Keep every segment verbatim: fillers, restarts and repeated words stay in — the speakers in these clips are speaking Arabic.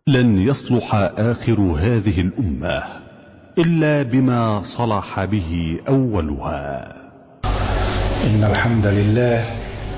لن يصلح آخر هذه الأمة إلا بما صلح به أولها. إن الحمد لله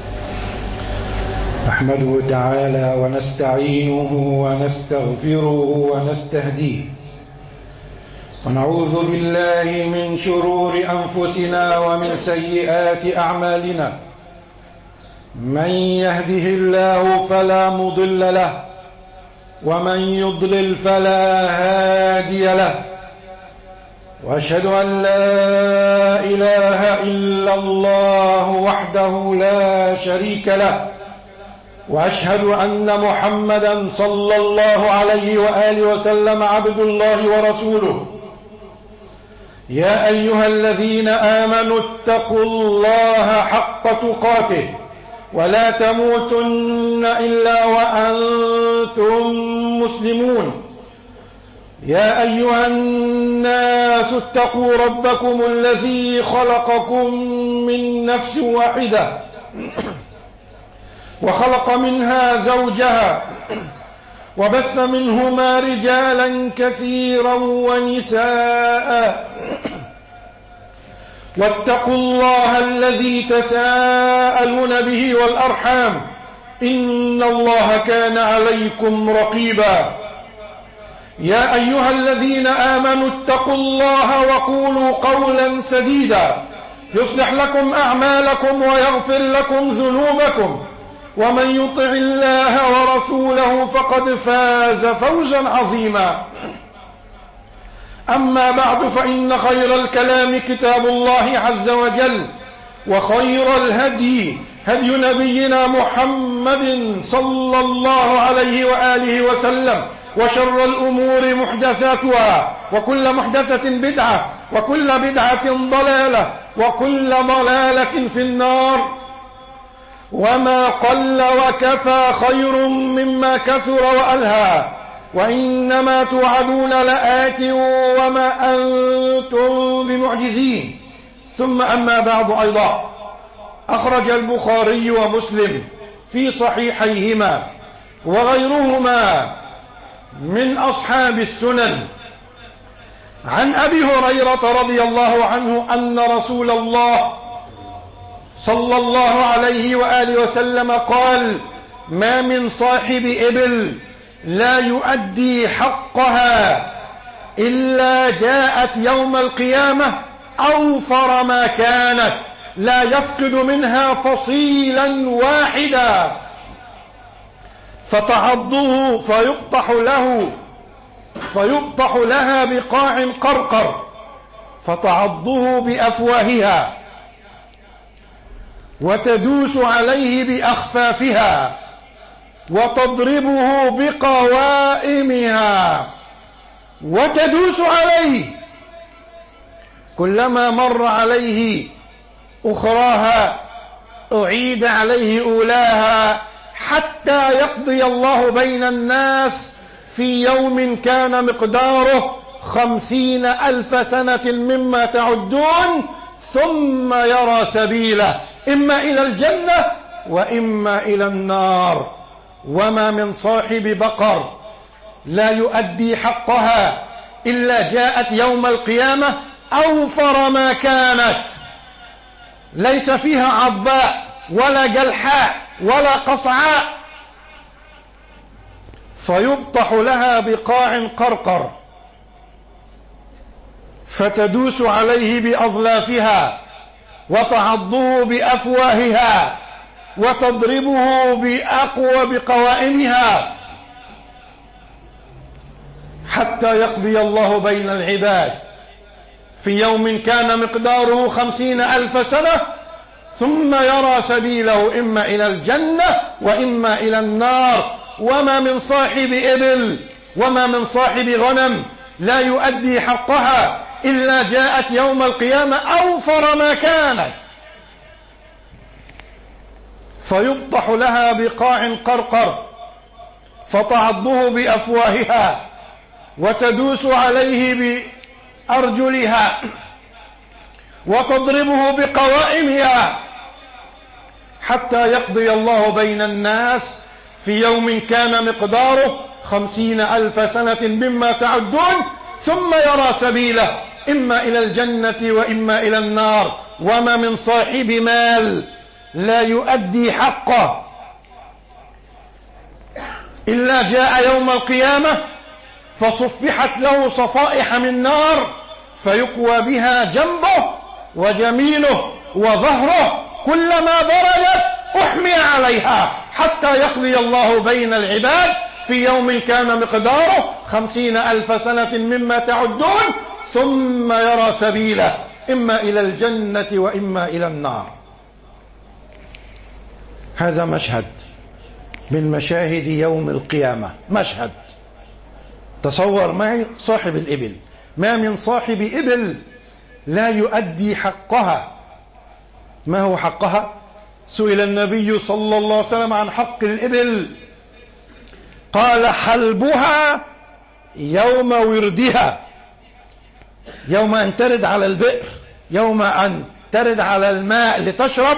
نحمده تعالى ونستعينه ونستغفره ونستهديه، ونعوذ بالله من شرور أنفسنا ومن سيئات أعمالنا. من يهده الله فلا مضل له، ومن يضلل فلا هادي له، وأشهد أن لا إله إلا الله وحده لا شريك له، وأشهد أن محمدا صلى الله عليه وآله وسلم عبد الله ورسوله. يا أيها الذين آمنوا اتقوا الله حق تقاته ولا تموتن إلا وأنتم مسلمون. يا أيها الناس اتقوا ربكم الذي خلقكم من نفس واحدة وخلق منها زوجها وبث منهما رجالا كثيرا ونساء، واتقوا الله الذي تساءلون به والأرحام إن الله كان عليكم رقيبا. يا أيها الذين آمنوا اتقوا الله وقولوا قولا سديدا يصلح لكم أعمالكم ويغفر لكم ذنوبكم، ومن يطع الله ورسوله فقد فاز فوزا عظيما. أما بعد، فإن خير الكلام كتاب الله عز وجل، وخير الهدي هدي نبينا محمد صلى الله عليه وآله وسلم، وشر الأمور محدثاتها، وكل محدثة بدعة، وكل بدعة ضلالة، وكل ضلالة في النار. وما قل وكفى خير مما كثر وألهى، وإنما توعدون لآت وما أنتم بمعجزين. ثم أما بعد، أيضا أخرج البخاري ومسلم في صحيحيهما وغيرهما من أصحاب السنن عن أبي هريرة رضي الله عنه أن رسول الله صلى الله عليه وآله وسلم قال: ما من صاحب إبل لا يؤدي حقها إلا جاءت يوم القيامة أوفر ما كانت، لا يفقد منها فصيلا واحدا، فتعضه فيبطح له فيبطح لها بقاع قرقر، فتعضه بأفواهها وتدوس عليه بأخفافها وتضربه بقوائمها وتدوس عليه، كلما مر عليه أخراها أعيد عليه أولاها، حتى يقضي الله بين الناس في يوم كان مقداره خمسين ألف سنة مما تعدون، ثم يرى سبيله إما إلى الجنة وإما إلى النار. وما من صاحب بقر لا يؤدي حقها إلا جاءت يوم القيامة أوفر ما كانت، ليس فيها عضاء ولا جلحاء ولا قصعاء، فيبطح لها بقاع قرقر، فتدوس عليه بأظلافها وتعضه بأفواهها وتضربه بأقوى بقوائمها، حتى يقضي الله بين العباد في يوم كان مقداره خمسين ألف سنة، ثم يرى سبيله إما إلى الجنة وإما إلى النار. وما من صاحب إبل وما من صاحب غنم لا يؤدي حقها إلا جاءت يوم القيامة أوفر ما كانت، فيبطح لها بقاع قرقر، فتعضه بأفواهها وتدوس عليه بأرجلها وتضربه بقوائمها، حتى يقضي الله بين الناس في يوم كان مقداره خمسين ألف سنة مما تعدون ثم يرى سبيله إما إلى الجنة وإما إلى النار. وما من صاحب مال لا يؤدي حقه إلا جاء يوم القيامة فصفحت له صفائح من نار فيكوى بها جنبه وجميله وظهره، كلما بردت أحمي عليها حتى يقضي الله بين العباد في يوم كان مقداره خمسين ألف سنة مما تعدون ثم يرى سبيله إما إلى الجنة وإما إلى النار. هذا مشهد من مشاهد يوم القيامة، مشهد. تصور معي صاحب الإبل، ما من صاحب إبل لا يؤدي حقها. ما هو حقها؟ سئل النبي صلى الله عليه وسلم عن حق الإبل قال حلبها يوم وردها، يوم أن ترد على البئر، يوم أن ترد على الماء لتشرب.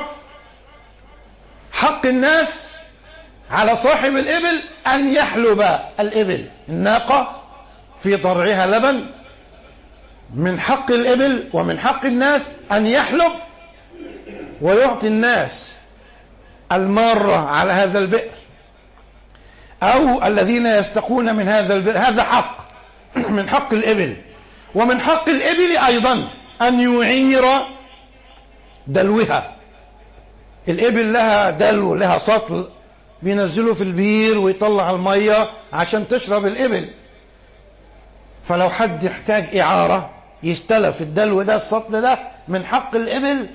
حق الناس على صاحب الإبل أن يحلب الإبل، الناقة في ضرعها لبن، من حق الإبل ومن حق الناس أن يحلب ويعطي الناس المارة على هذا البئر أو الذين يستقون من هذا البئر. هذا حق من حق الإبل. ومن حق الإبل أيضا أن يعير دلوها. الإبل لها دلو، لها سطل بينزله في البير ويطلع المية عشان تشرب الإبل. فلو حد يحتاج إعارة يستلف الدلو ده، السطل ده، من حق الإبل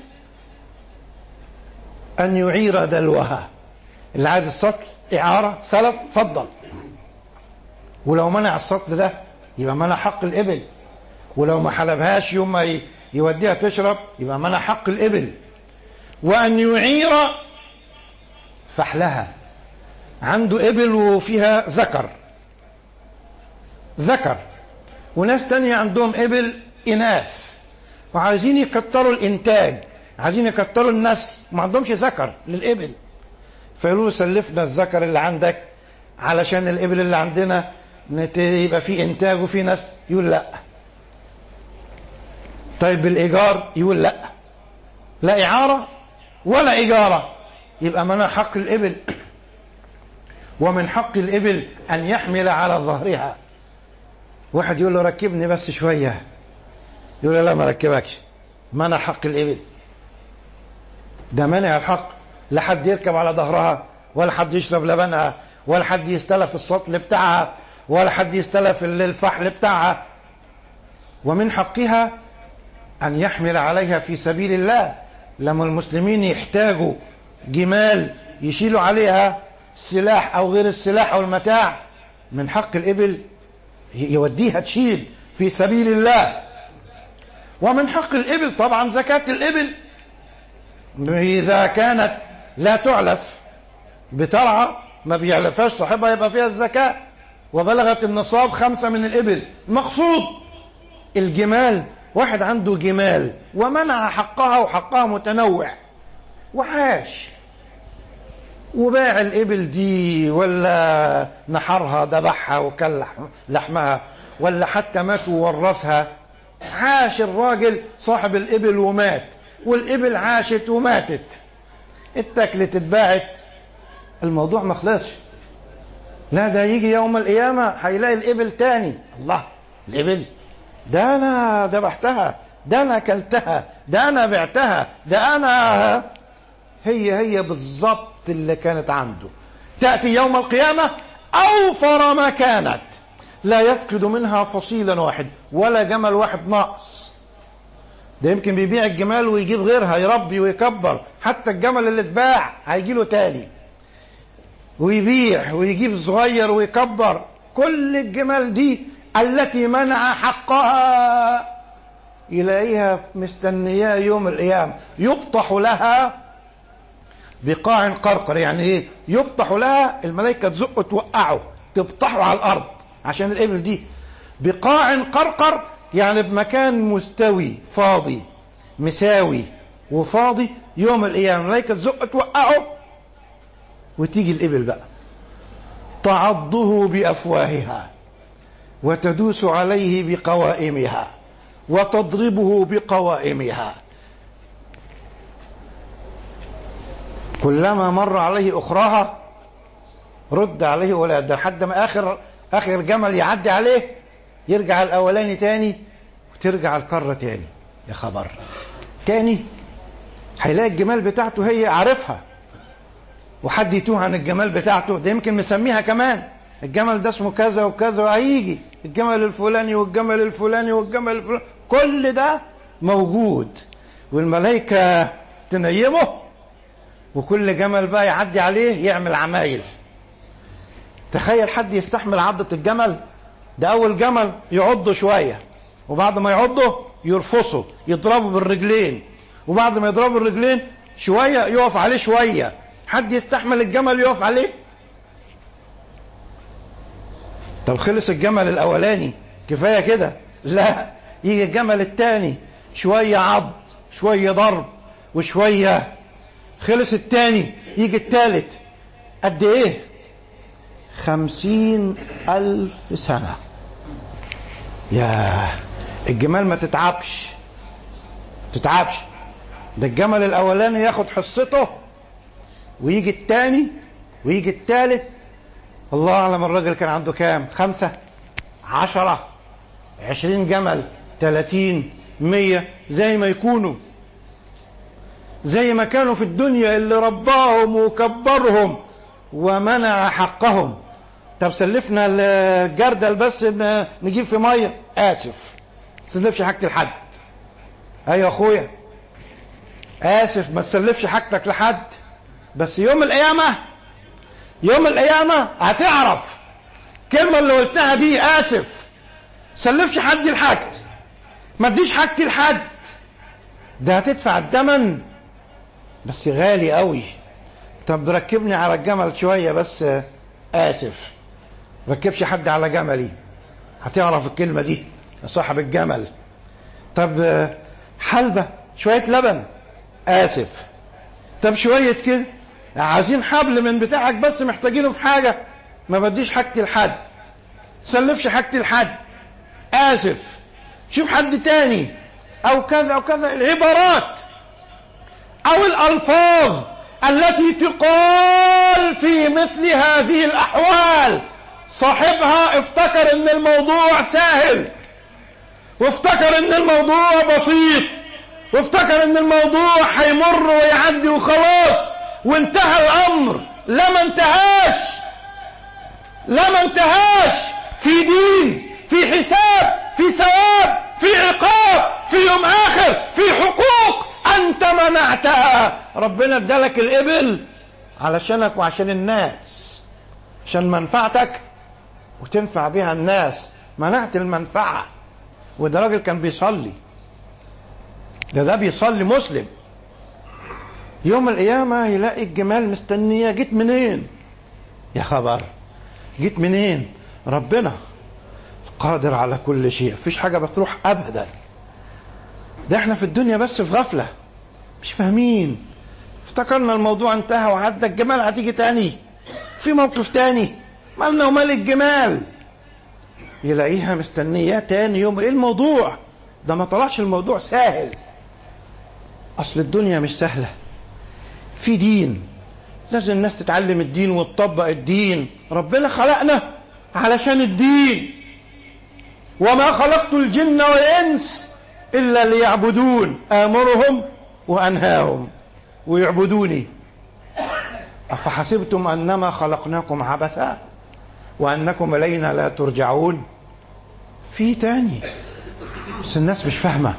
أن يعير دلوها. اللي عايز السطل إعارة سلف فضل، ولو منع السطل ده يبقى منع حق الإبل، ولو ما حلبهاش يوم ما يوديها تشرب يبقى منع حق الإبل. وأن يعير فحلها، عنده إبل وفيها ذكر ذكر وناس تانية عندهم إبل إناث وعايزين يكتروا الإنتاج، عايزين يكتروا الناس، ما عندهمش ذكر للإبل، فيقولوا له سلفنا الذكر اللي عندك علشان الإبل اللي عندنا يبقى فيه إنتاج وفيه ناس. يقول لا. طيب بالإيجار؟ يقول لا، لا إعارة ولا إيجارة، يبقى منع حق الإبل. ومن حق الإبل أن يحمل على ظهرها. واحد يقول له ركبني بس شوية، يقول له لا ما ركبكش، منع حق الإبل. ده منع الحق، لا حد يركب على ظهرها ولا حد يشرب لبنها ولا حد يستلف السطل بتاعها ولا حد يستلف الفحل بتاعها. ومن حقها أن يحمل عليها في سبيل الله. لما المسلمين يحتاجوا جمال يشيلوا عليها السلاح أو غير السلاح أو المتاع، من حق الإبل يوديها تشيل في سبيل الله. ومن حق الإبل طبعا زكاة الإبل، إذا كانت لا تعلف بترعى ما بيعلفهاش صاحبها يبقى فيها الزكاة. وبلغت النصاب خمسة من الإبل. المقصود الجمال، واحد عنده جمال ومنع حقها وحقها متنوع وعاش وباع الإبل دي ولا نحرها ذبحها وكل لحمها ولا حتى مات وورثها. عاش الراجل صاحب الإبل ومات، والإبل عاشت وماتت، اتكلت اتباعت، الموضوع ما خلصش. لا ده يجي يوم القيامة هيلاقي الإبل تاني. الله، الإبل ده أنا ذبحتها، ده أنا أكلتها، ده أنا بعتها، ده أنا هي هي بالضبط اللي كانت عنده. تأتي يوم القيامة أوفر ما كانت، لا يفقد منها فصيلا واحد ولا جمل واحد ناقص. ده يمكن بيبيع الجمال ويجيب غيرها يربي ويكبر، حتى الجمل اللي اتباع هيجي له تاني ويبيع ويجيب صغير ويكبر. كل الجمال دي التي منع حقها يلاقيها مستنياه يوم القيامة، يبطح لها بقاع قرقر. يعني ايه يبطح لها؟ الملائكة تزقه توقعه تبطحه على الأرض عشان الإبل دي. بقاع قرقر يعني بمكان مستوي فاضي مساوي وفاضي. يوم القيامة الملائكة تزقه توقعه وتيجي الإبل بقى تعضه بأفواهها وتدوس عليه بقوائمها وتضربه بقوائمها، كلما مر عليه أخراها رد عليه ولا ده، لحد ما آخر آخر جمل يعدي عليه يرجع الأولاني تاني وترجع الكرة تاني. يا خبر، تاني هيلاقي الجمال بتاعته هي عارفها، وحد يتوه عن الجمال بتاعته، ده يمكن مسميها كمان الجمل ده اسمه كذا وكذا، وهيجي الجمل الفلاني والجمل الفلاني والجمل الفلاني، كل ده موجود، والملائكة تنيمه، وكل جمل بقى يعدي عليه يعمل عمايل. تخيل حد يستحمل عضة الجمل ده، أول جمل يعضه شوية، وبعد ما يعضه يرفصه يضربه بالرجلين، وبعد ما يضربه بالرجلين شوية يقف عليه شوية. حد يستحمل الجمل يقف عليه؟ طب خلص الجمل الأولاني كفاية كده؟ لا، يجي الجمل الثاني شوية عض شوية ضرب وشوية، خلص الثاني يجي الثالث، قد ايه؟ خمسين ألف سنة. ياه، الجمال ما تتعبش تتعبش ده الجمل الأولاني ياخد حصته، ويجي الثاني ويجي الثالث، الله أعلم الراجل كان عنده كام، خمسة عشرة عشرين جمل، تلاتين مية، زي ما يكونوا، زي ما كانوا في الدنيا اللي رباهم وكبرهم ومنع حقهم. طب سلفنا الجردل بس نجيب في مية، آسف سلفش حاجتي لحد. أيوة أخويا آسف، ما تسلفش حاجتك لحد، بس يوم القيامة يوم القيامة هتعرف كلمة اللي قلتها دي، آسف سلفش حد لحاجتي، ما اديش حاجتي لحد، ده هتدفع الثمن بس غالي قوي. طب ركبني على الجمل شوية بس، آسف ركبش حد على جملي، هتعرف الكلمة دي يا صاحب الجمل. طب حلبة شوية لبن، آسف. طب شوية كده، عايزين حبل من بتاعك بس محتاجينه في حاجة، ما بديش حاجتي لحد، سلفش حاجتي لحد، آسف شوف حد تاني، أو كذا أو كذا. العبارات أو الألفاظ التي تقال في مثل هذه الأحوال صاحبها افتكر ان الموضوع سهل، وافتكر ان الموضوع بسيط، وافتكر ان الموضوع هيمر ويعدي وخلاص وانتهى الامر. لا ما انتهاش، لا ما انتهاش، في دين، في حساب، في ثواب، في عقاب، في يوم اخر، في حقوق انت منعتها. ربنا ادالك الابل علشانك وعشان الناس، عشان منفعتك وتنفع بها الناس، منعت المنفعة. وده راجل كان بيصلي، ده ده بيصلي مسلم، يوم القيامة يلاقي الجمال مستنية. جيت منين يا خبر؟ جيت منين؟ ربنا قادر على كل شيء، مفيش حاجة بتروح أبدا. ده احنا في الدنيا بس في غفلة، مش فاهمين، افتكرنا الموضوع انتهى وعدى، الجمال هتيجي تاني في موقف تاني، مالنا ومال الجمال؟ يلاقيها مستنية تاني يوم. ايه الموضوع ده؟ ما طلعش الموضوع سهل، اصل الدنيا مش سهلة، في دين، لازم الناس تتعلم الدين وتطبق الدين. ربنا خلقنا علشان الدين، وما خلقت الجن والإنس إلا ليعبدون، آمرهم وأنهاهم ويعبدوني. أفحسبتم أنما خلقناكم عبثا وأنكم إلينا لا ترجعون؟ في تاني بس الناس مش فاهمة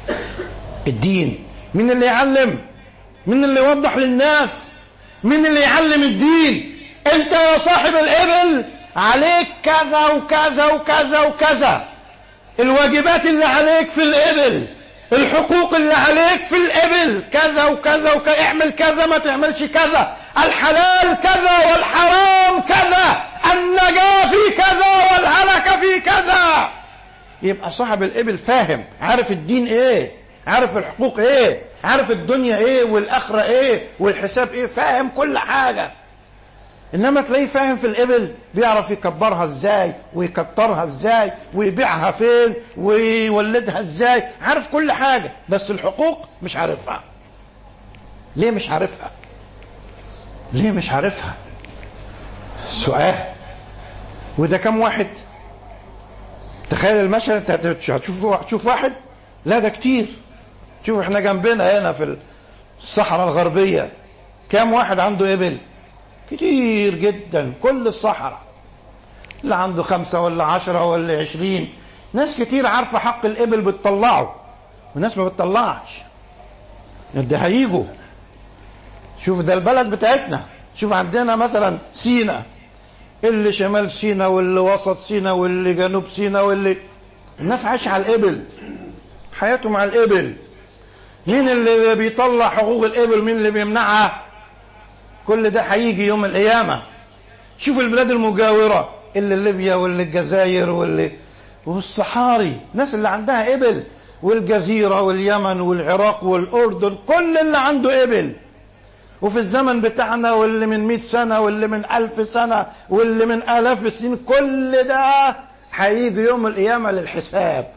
الدين. مين اللي يعلم؟ مين اللي يوضح للناس؟ مين اللي يعلم الدين؟ انت يا صاحب الإبل عليك كذا وكذا وكذا وكذا، الواجبات اللي عليك في الإبل، الحقوق اللي عليك في الإبل كذا وكذا وكذا، اعمل كذا ما تعملش كذا، الحلال كذا والحرام كذا، النجاة في كذا والهلك في كذا. يبقى صاحب الإبل فاهم، عارف الدين ايه، عارف الحقوق ايه، عارف الدنيا ايه والآخرة ايه والحساب ايه، فاهم كل حاجة. إنما تلاقيه فاهم في الإبل، بيعرف يكبرها إزاي ويكترها إزاي ويبيعها فين ويولدها إزاي، عارف كل حاجة، بس الحقوق مش عارفها. ليه مش عارفها؟ ليه مش عارفها؟ سؤال. وده كم واحد؟ تخيل المشهد، هتشوف هتشوف واحد؟ لا ده كتير. شوف احنا جنبنا هنا في الصحراء الغربية كم واحد عنده إبل؟ كتير جدا، كل الصحراء اللي عنده خمسة ولا عشرة ولا عشرين. ناس كتير عارفة حق الإبل بتطلعه، وناس ما بتطلعش. ده هيجوا. شوف ده البلد بتاعتنا، شوف عندنا مثلا سينا، اللي شمال سينا واللي وسط سينا واللي جنوب سينا، واللي الناس عايشة على الإبل، حياتهم على الإبل. مين اللي بيطلع حقوق الإبل؟ مين اللي بيمنعها؟ كل ده هيجي يوم القيامة. شوف البلاد المجاورة، اللي ليبيا واللي الجزائر واللي والصحاري، الناس اللي عندها إبل، والجزيرة واليمن والعراق والأردن، كل اللي عنده إبل. وفي الزمن بتاعنا واللي من مئة سنة واللي من ألف سنة واللي من آلاف السنين، كل ده هيجي يوم القيامة للحساب.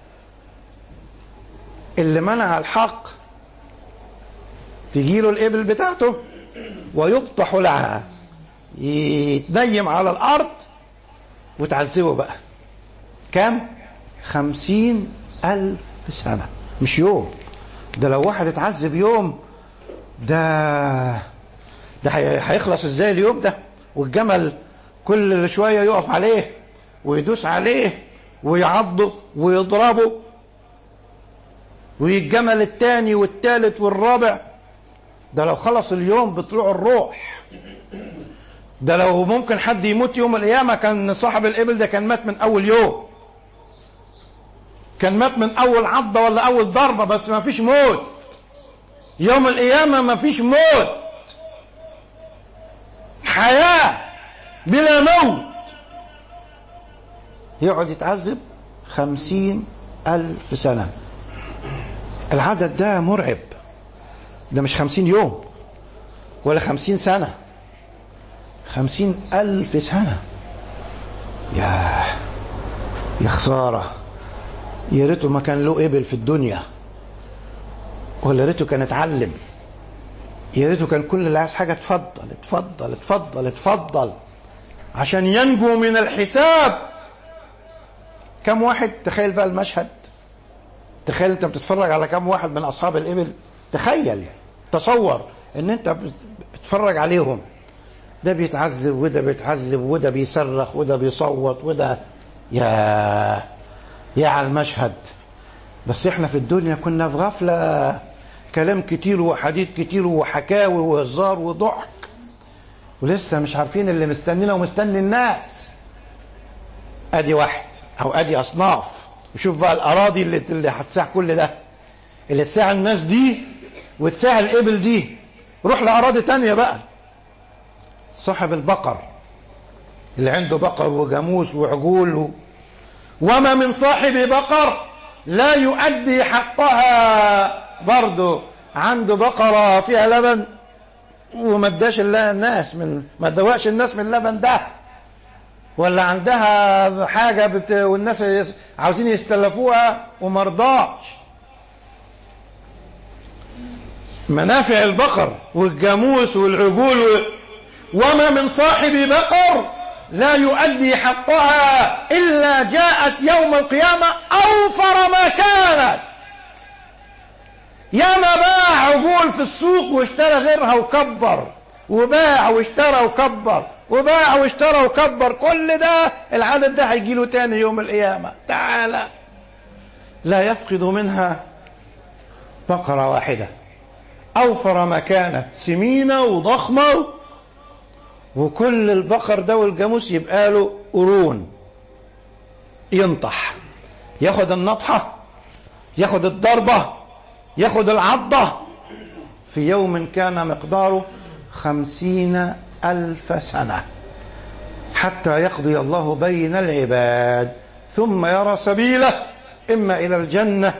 اللي منع الحق تجيله الإبل بتاعته ويبطح لها، يتنيم على الأرض وتعذبه بقى. كم؟ خمسين ألف سنة، مش يوم. ده لو واحد اتعذب يوم، ده ده هيخلص ازاي اليوم ده؟ والجمل كل شوية يقف عليه ويدوس عليه ويعضه ويضربه، والجمل التاني والتالت والرابع. ده لو خلص اليوم بطلوع الروح. ده لو ممكن حد يموت يوم القيامة، كان صاحب الإبل ده كان مات من أول يوم، كان مات من أول عضة ولا أول ضربة، بس ما فيش موت يوم القيامة، ما فيش موت، حياة بلا موت. يقعد يتعذب خمسين ألف سنة. العدد ده مرعب. ده مش خمسين يوم ولا خمسين سنة، خمسين ألف سنة. يا يا خسارة. يا ريته ما كان له إبل في الدنيا، ولا ريته كان اتعلم. يا ريته كان كل اللي عايز حاجة اتفضل اتفضل اتفضل اتفضل عشان ينجو من الحساب. كم واحد؟ تخيل بقى المشهد، تخيل انت بتتفرج على كم واحد من أصحاب الإبل. تخيل، تصور ان انت بتتفرج عليهم، ده بيتعذب وده بيتعذب وده بيصرخ وده بيصوت وده. يا يا على المشهد. بس احنا في الدنيا كنا في غفلة، كلام كتير وحديث كتير وحكاوي وهزار وضحك، ولسه مش عارفين اللي مستنينا ومستني الناس. ادي واحد او ادي اصناف. وشوف بقى الاراضي اللي اللي هتساع كل ده، اللي تساع الناس دي وتساع الابل دي. روح لاراضي تانية بقى. صاحب البقر اللي عنده بقر وجاموس وعجول و... وما من صاحب بقر لا يؤدي حقها. برضه عنده بقرة فيها لبن وما اداش الناس من ما ادواش الناس من اللبن ده، ولا عندها حاجة بت... والناس عاوزين يستلفوها وما رضاش. منافع البقر والجاموس والعجول و... وما من صاحب بقر لا يؤدي حقها إلا جاءت يوم القيامة أوفر ما كانت. ياما باع عجول في السوق واشترى غيرها وكبر، وباع واشترى وكبر، وباع واشترى وكبر. كل ده العدد ده هيجيله تاني يوم القيامة. تعالى لا يفقد منها بقرة واحدة. أوفر ما كانت، سمينة وضخمة، وكل البقر ده والجاموس يبقى له قرون، ينطح، ياخد النطحة، ياخد الضربة، ياخد العضة، في يوم كان مقداره خمسين ألف سنة، حتى يقضي الله بين العباد، ثم يرى سبيله إما إلى الجنة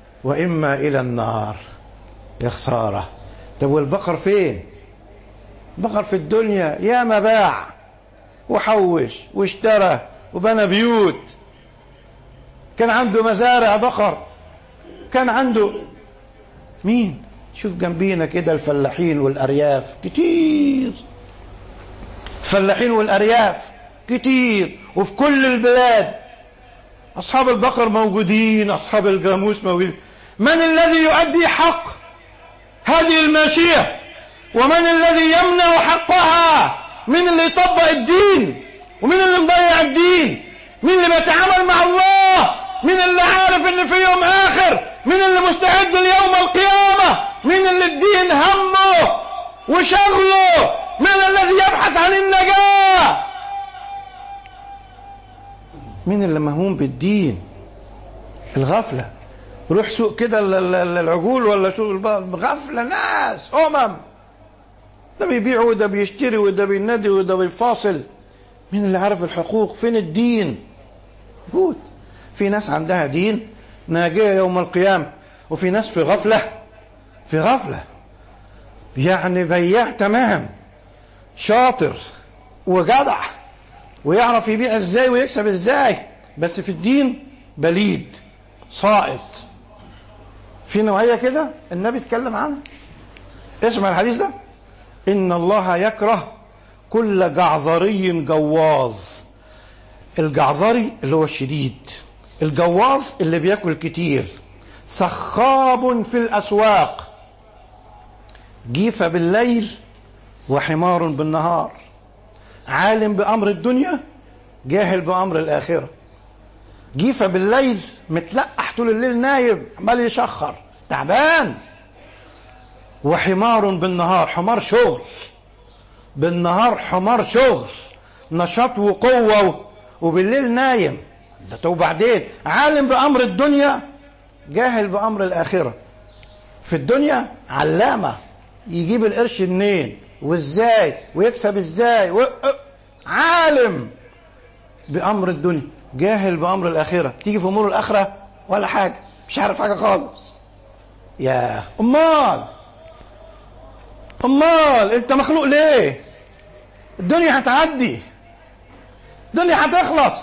وإما إلى النار. يا خسارة. طب والبقر فين؟ بقر في الدنيا يا ما باع وحوش واشترى وبنى بيوت، كان عنده مزارع بقر، كان عنده مين؟ شوف جنبينا كده الفلاحين والأرياف كتير، الفلاحين والأرياف كتير، وفي كل البلاد أصحاب البقر موجودين، أصحاب الجاموس موجودين. من الذي يؤدي حق هذه الماشية؟ ومن الذي يمنع حقها؟ من اللي يطبق الدين؟ ومن اللي مضيع الدين؟ مين اللي بيتعامل مع الله؟ مين اللي عارف ان في يوم آخر؟ مين اللي مستعد ليوم القيامة؟ مين اللي الدين همه وشغله؟ من الذي يبحث عن النجاة؟ مين اللي مهموم بالدين؟ الغفلة. روح سوق كده العجول ولا سوق البقر، غفلة ناس أمم، ده بيبيع وده بيشتري وده بينادي وده بيفاصل. مين اللي عارف الحقوق؟ فين الدين؟ جود. في ناس عندها دين ناجية يوم القيامة، وفي ناس في غفلة، في غفلة يعني بياع تمام، شاطر وجدع ويعرف يبيع ازاي ويكسب ازاي، بس في الدين بليد ساقط. في نوعية كده النبي اتكلم عنها. اسمع الحديث ده: إن الله يكره كل جعذري جواظ. الجعذري اللي هو الشديد، الجواظ اللي بياكل كتير، سخاب في الأسواق، جيفة بالليل وحمار بالنهار، عالم بأمر الدنيا جاهل بأمر الآخرة. جيفة بالليل متلقح طول الليل نايم عمال يشخر تعبان، وحمار بالنهار، حمار شغل بالنهار، حمار شغل نشاط وقوة، وبالليل نايم. ده وبعدين عالم بأمر الدنيا جاهل بأمر الآخرة. في الدنيا علامة يجيب القرش منين وازاي ويكسب ازاي و... عالم بأمر الدنيا جاهل بأمر الآخرة. تيجي في أمور الآخرة ولا حاجة، مش عارف حاجة خالص. يا أمال أمال أنت مخلوق ليه؟ الدنيا هتعدي، الدنيا هتخلص.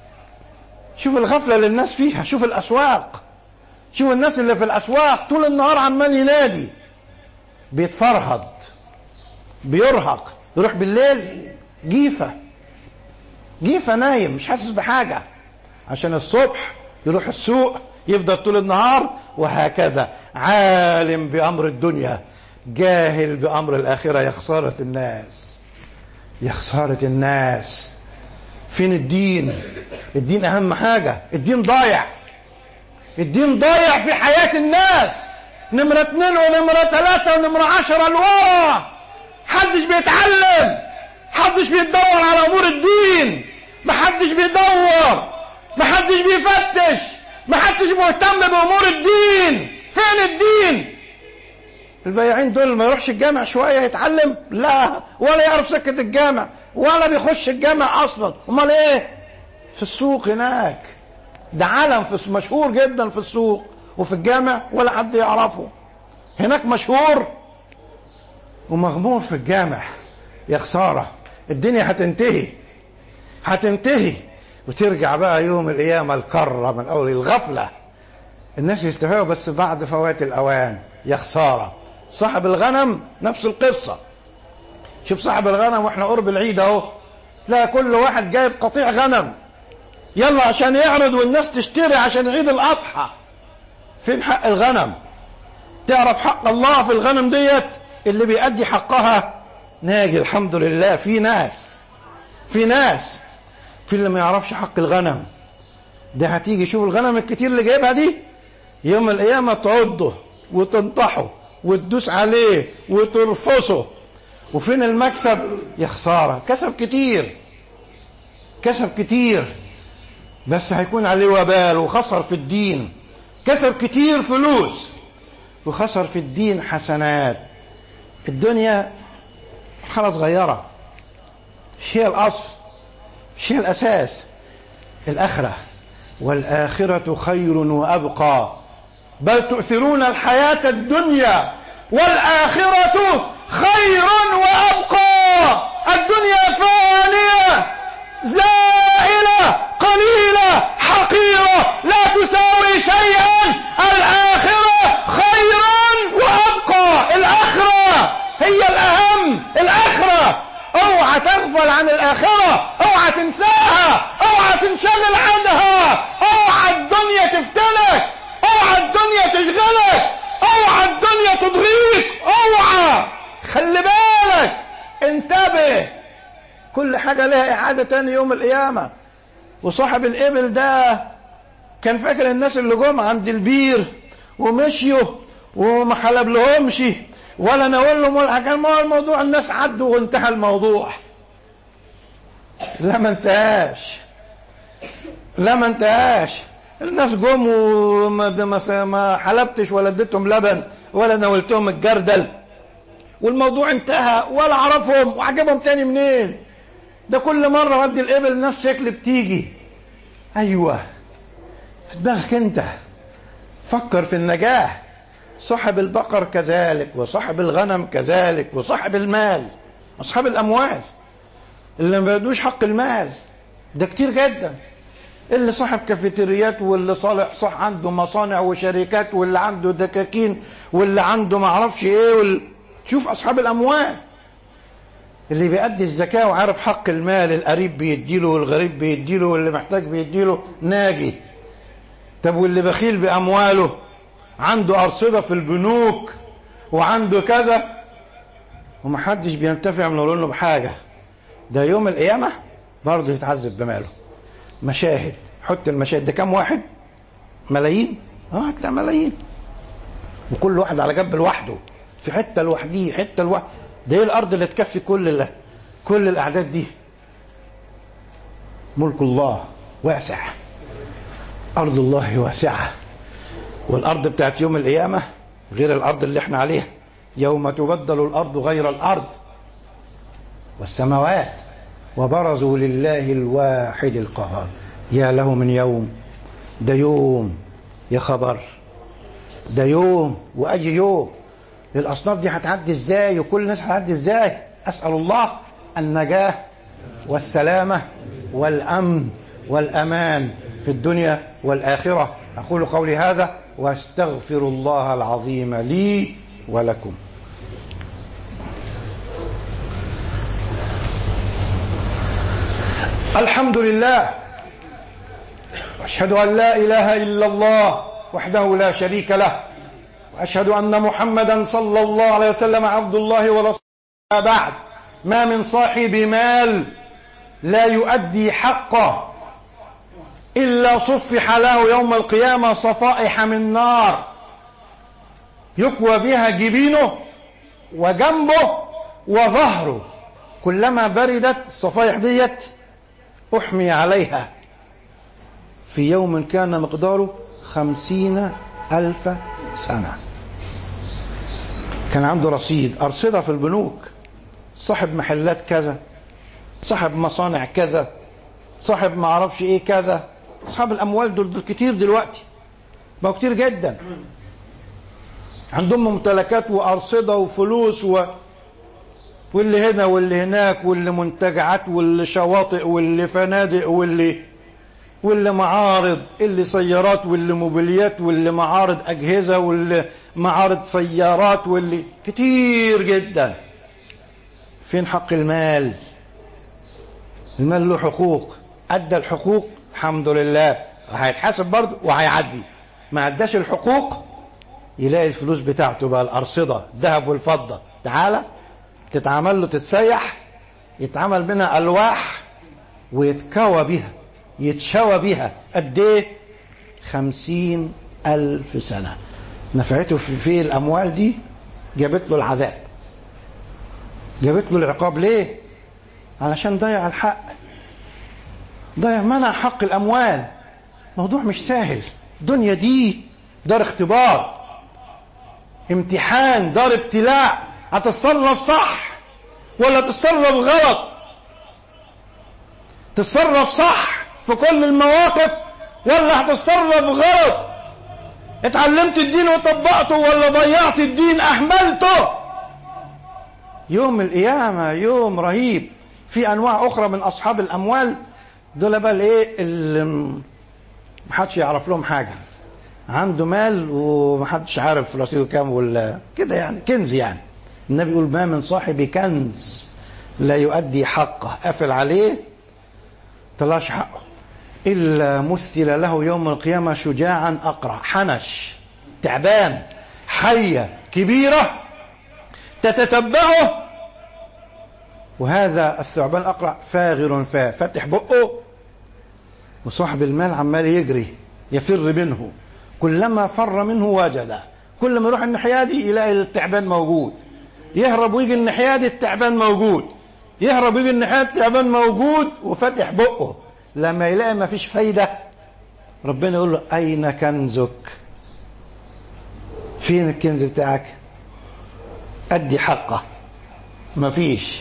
شوف الغفلة اللي الناس فيها، شوف الأسواق، شوف الناس اللي في الأسواق طول النهار عمال ينادي، بيتفرهد بيرهق، يروح بالليل جيفة جيفة نايم مش حاسس بحاجة، عشان الصبح يروح السوق يفضل طول النهار، وهكذا. عالم بأمر الدنيا جاهل بأمر الآخرة. يا خسارة الناس، يا خسارة الناس. فين الدين؟ الدين أهم حاجة. الدين ضايع، الدين ضايع في حياة الناس. نمرة اتنين ونمرة ثلاثة ونمرة عشرة لورا، محدش بيتعلم، محدش بيدور على أمور الدين، محدش بيدور، محدش بيفتش، محدش مهتم بأمور الدين. فين الدين؟ البياعين دول ما يروحش الجامع شوية يتعلم؟ لا، ولا يعرف سكة الجامع، ولا بيخش الجامع أصلا. امال ايه؟ في السوق هناك، ده عالم في مشهور جدا في السوق، وفي الجامع ولا حد يعرفه. هناك مشهور ومغمور في الجامع. يا خسارة، الدنيا هتنتهي، هتنتهي وترجع بقى يوم القيامة الكرة من أول. الغفلة الناس يستفادوا بس بعد فوات الأوان. يا خسارة. صاحب الغنم نفس القصة. شوف صاحب الغنم واحنا قرب العيد اهو، تلاقي كل واحد جايب قطيع غنم يلا عشان يعرض والناس تشتري عشان عيد الأضحى. فين حق الغنم؟ تعرف حق الله في الغنم ديت؟ اللي بيأدي حقها ناجي الحمد لله. في ناس في ناس في اللي ما يعرفش حق الغنم ده. هتيجي شوف الغنم الكتير اللي جايبها دي، يوم القيامة تعضه وتنطحه وتدوس عليه وترفصه. وفين المكسب؟ يا خسارة. كسب كتير، كسب كتير، بس هيكون عليه وبال، وخسر في الدين. كسب كتير فلوس وخسر في الدين حسنات. الدنيا مرحلة صغيرة، مش هي الأصل، مش هي الأساس. الآخرة، والآخرة خير وأبقى، بل تؤثرون الحياة الدنيا والآخرة خير وأبقى. تبقى، الدنيا فانية زائلة قليلة حقيرة لا تساوي شيئا. الآخرة خير وأبقى، الآخرة هي الأهم، الآخرة. اوعى تغفل عن الآخرة، اوعى تنساها، اوعى تنشغل عنها، اوعى الدنيا تفتنك، اوعى الدنيا تشغلك، اوعى الدنيا تضغيك، اوعى. خلي بالك، انتبه، كل حاجة لها إعادة تاني يوم القيامة. وصاحب الإبل ده كان فاكر الناس اللي جم عند البير ومشيوا وما حلب لهمش ولا نقول لهم ولا حاجة، ما هو الموضوع الناس عدوا وانتهى الموضوع. لا ما انتهاش، لا ما انتهاش. الناس جم وما حلبتش ولا اديتهم لبن ولا ناولتهم الجردل والموضوع انتهى، ولا عرفهم وعجبهم تاني منين. ده كل مرة ودي الإبل نفس شكل بتيجي. أيوة، في دماغك انت فكر في النجاة. صاحب البقر كذلك، وصاحب الغنم كذلك، وصاحب المال، أصحاب الأموال اللي ما بيدوش حق المال ده كتير جدا. اللي صاحب كافيتريات، واللي صالح صح عنده مصانع وشركات، واللي عنده دكاكين، واللي عنده معرفش ايه وال... شوف أصحاب الأموال اللي بيأدي الزكاة وعارف حق المال، القريب بيديله والغريب بيديله واللي محتاج بيديله، ناجي. طب واللي بخيل بأمواله، عنده أرصدة في البنوك وعنده كذا ومحدش بينتفع من له بحاجة، ده يوم القيامة برضه يتعذب بماله. مشاهد، حط المشاهد، ده كم واحد؟ ملايين. اه هتلاقي ملايين، وكل واحد على جنب لوحده في حتة لوحديه، حتة لوحده. ده ايه الأرض اللي تكفي كل الله، كل الأعداد دي؟ ملك الله واسع، أرض الله واسعة. والأرض بتاعت يوم القيامة غير الأرض اللي احنا عليها. يوم تبدل الأرض غير الأرض والسماوات وبرزوا لله الواحد القهار. يا له من يوم، ده يوم يا خبر، ده يوم وأجي يوم. الأصناف دي هتعدي ازاي وكل الناس هتعدي ازاي؟ أسأل الله النجاة والسلامة والأمن والأمان في الدنيا والآخرة. أقول قولي هذا واستغفر الله العظيم لي ولكم. الحمد لله، وأشهد أن لا إله إلا الله وحده لا شريك له، وأشهد أن محمدا صلى الله عليه وسلم عبد الله ورسوله. بعد، ما من صاحب مال لا يؤدي حقه إلا صفح له يوم القيامة صفائح من نار يكوى بها جبينه وجنبه وظهره، كلما بردت الصفائح ديت أحمي عليها في يوم كان مقداره خمسين ألف سنة. كان عنده رصيد، أرصدة في البنوك، صاحب محلات كذا، صاحب مصانع كذا، صاحب ما عرفش ايه كذا. أصحاب الأموال دول, دول كتير دلوقتي، بقوا كتير جدا، عندهم ممتلكات وأرصدة وفلوس و... واللي هنا واللي هناك، واللي منتجعات واللي شواطئ واللي فنادق واللي واللي معارض، اللي سيارات واللي موبيليات واللي معارض أجهزة واللي معارض سيارات واللي كتير جدا. فين حق المال؟ المال له حقوق، أدى الحقوق الحمد لله، هيتحاسب برضه وهيعدي. ما أداش الحقوق يلاقي الفلوس بتاعته بقى، الأرصدة الذهب والفضة، تعالى تتعمل له، تتسيح، يتعمل منها ألواح ويتكوى بها، يتشوى بها. قد ايه؟ خمسين ألف سنة. نفعته في, في الأموال دي جابت له العذاب، جابت له العقاب. ليه؟ علشان ضيع الحق، ضيع منع حق الأموال. موضوع مش سهل، الدنيا دي دار اختبار، امتحان، دار ابتلاء. هتتصرف صح ولا تتصرف غلط؟ تتصرف صح في كل المواقف ولا هتتصرف غلط؟ اتعلمت الدين وطبقته ولا ضيعت الدين أهملته؟ يوم القيامة يوم رهيب. في أنواع أخرى من أصحاب الأموال، دول بقى الإيه اللي محدش يعرف لهم حاجة، عنده مال ومحدش عارف رصيده كام ولا كده، يعني كنز. يعني النبي يقول ما من صاحب كنز لا يؤدي حقه، قافل عليه طلعش حقه، إلا مثل له يوم القيامة شجاعا أقرع، حنش تعبان، حية كبيرة تتتبعه، وهذا الثعبان الأقرع فاغر فاه، فتح بقه، وصاحب المال عمال يجري يفر منه، كلما فر منه وجد، كل ما يروح الناحية دي يلاقي التعبان موجود، يهرب ويجي الناحية دي التعبان موجود، يهرب ويجي الناحية التعبان موجود، وفتح بقه. لما يلاقي ما فيش فايدة ربنا يقول له أين كنزك؟ فين الكنز بتاعك؟ أدي حقه. ما فيش.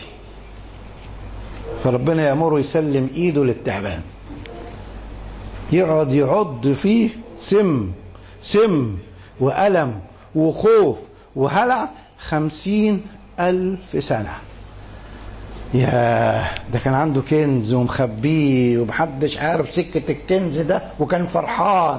فربنا يأمره يسلم إيده للتعبان، يقعد يعض فيه سم سم وألم وخوف وهلع خمسين ألف سنة. ياه، ده كان عنده كنز ومخبيه ومحدش عارف سكة الكنز ده، وكان فرحان،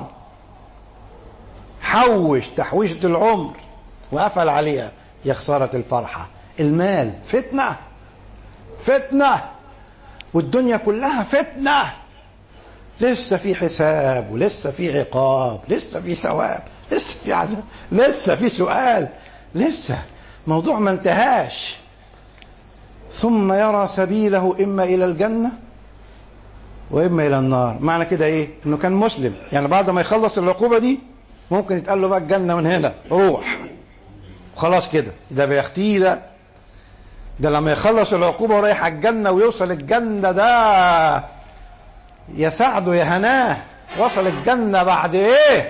حوش تحويشة العمر وقفل عليها. يا خسارة الفرحة. المال فتنة، فتنة، والدنيا كلها فتنة. لسه في حساب، ولسه في عقاب، لسه في ثواب، لسه في عذاب، لسه في سؤال، لسه موضوع ما انتهاش. ثم يرى سبيله إما إلى الجنة وإما إلى النار. معنى كده إيه؟ إنه كان مسلم، يعني بعد ما يخلص العقوبة دي ممكن يتقال له بقى الجنة من هنا، روح خلاص كده. ده بيختيه، ده ده لما يخلص العقوبة ورايح على الجنة ويوصل الجنة، ده يا سعده يا هناه، وصل الجنة بعد إيه؟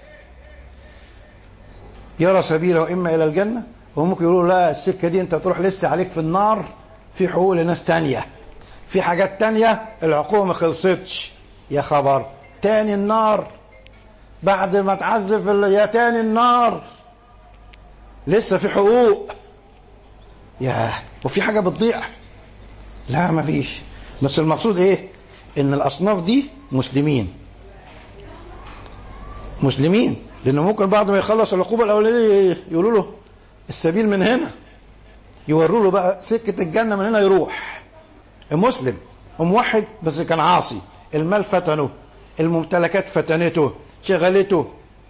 يرى سبيله إما إلى الجنة، وممكن يقولوا لا السكة دي أنت تروح لسه عليك في النار، في حقوق لناس تانية، في حاجات تانية، العقوبة ما خلصتش. يا خبر، تاني النار بعد ما تعذب يا تاني النار، لسه في حقوق. ياه، وفي حاجة بتضيع؟ لا ما فيش. بس المقصود ايه؟ ان الاصناف دي مسلمين، مسلمين، لانه ممكن بعد ما يخلص العقوبة الاولانية يقولوا له السبيل من هنا، يوروا له بقى سكة الجنة من هنا، يروح. مسلم وموحد بس كان عاصي، المال فتنه، الممتلكات فتنته، شغلته.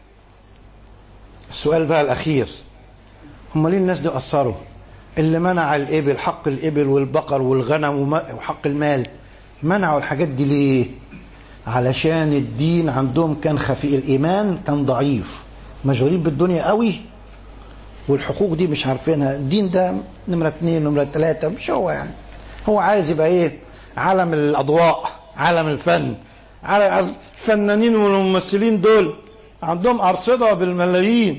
السؤال بقى الأخير، هم ليه الناس دي قصروا؟ اللي منع الإبل، حق الإبل والبقر والغنم وحق المال، منعوا الحاجات دي ليه؟ علشان الدين عندهم كان خفي، الإيمان كان ضعيف، مشغولين بالدنيا قوي، والحقوق دي مش عارفينها. الدين ده نمرة اتنين نمرة تلاتة، مش هو يعني. هو عايز يبقى ايه؟ عالم الأضواء، عالم الفن، عالم الفنانين والممثلين دول عندهم أرصدة بالملايين،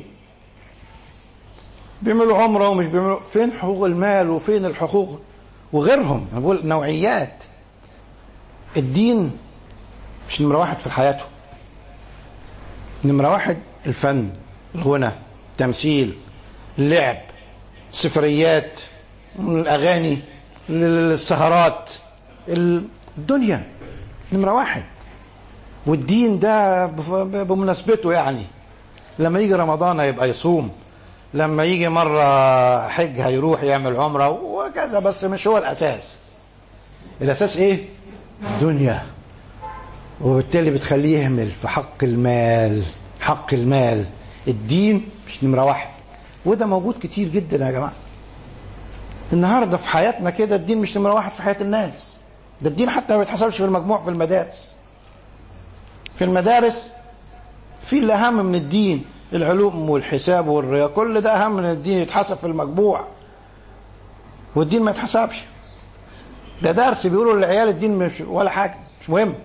بيعملوا عمرة ومش بيعملوا. فين حقوق المال وفين الحقوق وغيرهم؟ أنا بقول نوعيات. الدين مش نمرة واحد في حياته. نمرة واحد الفن، الغنى، التمثيل، اللعب، السفريات، الأغاني، السهرات، الدنيا نمرة واحد. والدين ده بمناسبته، يعني لما يجي رمضان يبقى يصوم، لما يجي مرة حج هيروح يعمل عمرة وكذا، بس مش هو الأساس. الأساس إيه؟ الدنيا. وبالتالي بتخليه يهمل في حق المال، حق المال. الدين مش نمرة واحد، وده موجود كتير جدا يا جماعة. النهاردة في حياتنا كده الدين مش نمرة واحد في حياة الناس. ده الدين حتى ما بيتحسبش في المجموع في المدارس. في المدارس في اللي أهم من الدين، العلوم والحساب والرياضة، كل ده أهم من الدين، يتحسب في المجموع، والدين ما يتحسبش. ده درس بيقولوا للعيال الدين مش ولا حاجة، مش مهم.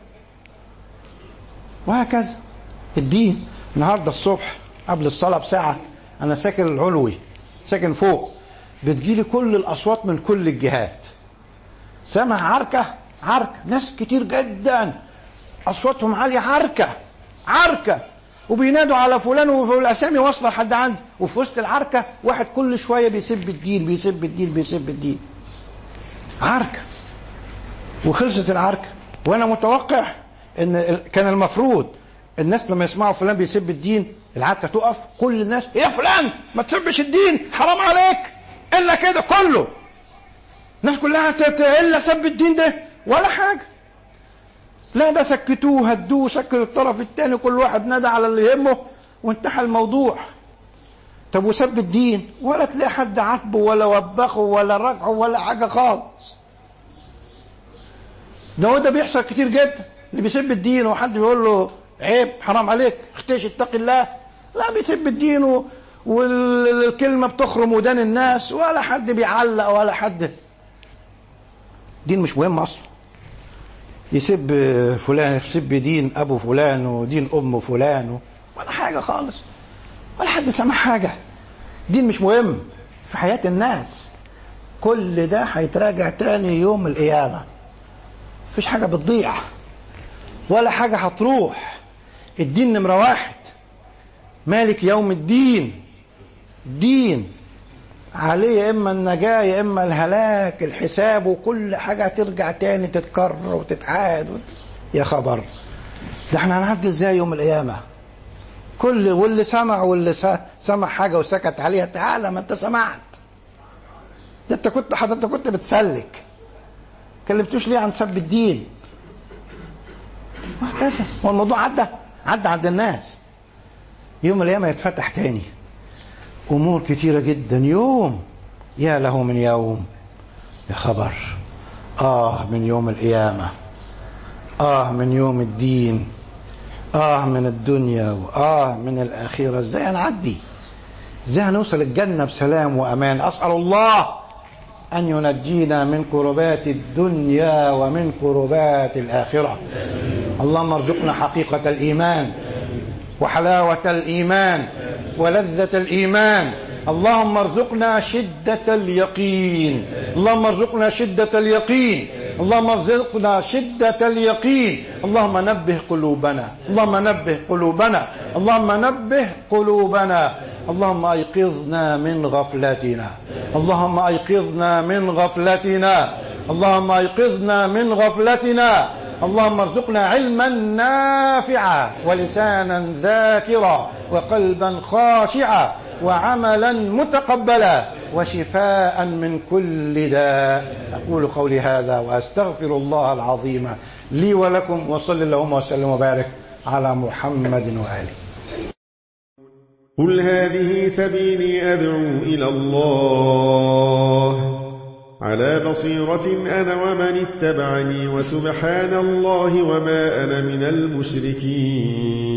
وهكذا الدين. النهاردة الصبح قبل الصلاة بساعة، أنا ساكن العلوي، ساكن فوق، بتجيلي كل الأصوات من كل الجهات. سامع عركة، عركة، ناس كتير جدا أصواتهم عالية، عركة عركة، وبينادوا على فلان والأسامي واصلة لحد عندي، وفي وسط العركة واحد كل شوية بيسب الدين بيسب الدين بيسب الدين. عركة وخلصت العركة، وأنا متوقع إن كان المفروض الناس لما يسمعوا فلان بيسب الدين العركة تقف، كل الناس يا فلان ما تسبش الدين حرام عليك، إلا كده كله الناس كلها إلا سب الدين ده ولا حاجة. لا ده سكتوه هدوه سكتوا الطرف الثاني، كل واحد نادى على اللي يهمه وانتهى الموضوع. طب وسب الدين ولا تلاقي حد عاتبه ولا وبخه ولا رجعه ولا حاجة خالص. ده وده بيحصل كتير جدا، اللي بيسب الدين وحد بيقول له عيب حرام عليك اختش اتق الله، لا بيسب الدين والكلمة بتخرم ودان الناس ولا حد بيعلق ولا حد. دين مش مهم اصلا. يسب فلان يسب دين ابو فلان ودين ام فلان ولا حاجة خالص، ولا حد سمع حاجة. دين مش مهم في حياة الناس. كل ده هيتراجع تاني يوم القيامة، مفيش حاجة بتضيع ولا حاجة هتروح. الدين نمرة واحد، مالك يوم الدين، دين عليه يا إما النجاة يا إما الهلاك، الحساب وكل حاجة ترجع تاني تتكرر وتتعاد وت... يا خبر، ده احنا هنعدي ازاي يوم القيامة؟ كل واللي سمع واللي سمع حاجة وسكت عليها تعالى ما انت سمعت، ده انت كنت حضرتك كنت بتسلك، كلمتوش ليه عن سب الدين وهكذا. هو الموضوع عدى عدى عند الناس. يوم القيامة يتفتح تاني أمور كتيرة جدا. يوم يا له من يوم، يا خبر، آه من يوم القيامة، آه من يوم الدين، آه من الدنيا وآه من الآخرة. ازاي هنعدي؟ ازاي هنوصل الجنة بسلام وأمان؟ أسأل الله أن ينجينا من كربات الدنيا ومن كربات الآخرة. اللهم ارزقنا حقيقة الإيمان وحلاوة الإيمان ولذة الإيمان. اللهم ارزقنا شدة اليقين، اللهم ارزقنا شدة اليقين، اللهم ارزقنا شدة اليقين. اللهم نبه قلوبنا، اللهم نبه قلوبنا، اللهم نبه قلوبنا. اللهم أيقظنا من غفلتنا، اللهم أيقظنا من غفلتنا، اللهم أيقظنا من غفلتنا. اللهم ارزقنا علما نافعا ولسانا ذاكرا وقلبا خاشعا وعملا متقبلا وشفاء من كل داء. أقول قولي هذا وأستغفر الله العظيم لي ولكم، وصل اللهم وسلم وبارك على محمد وآله. قل هذه سبيلي أدعو إلى الله على بصيرة أنا ومن اتبعني، وسبحان الله وما أنا من المشركين.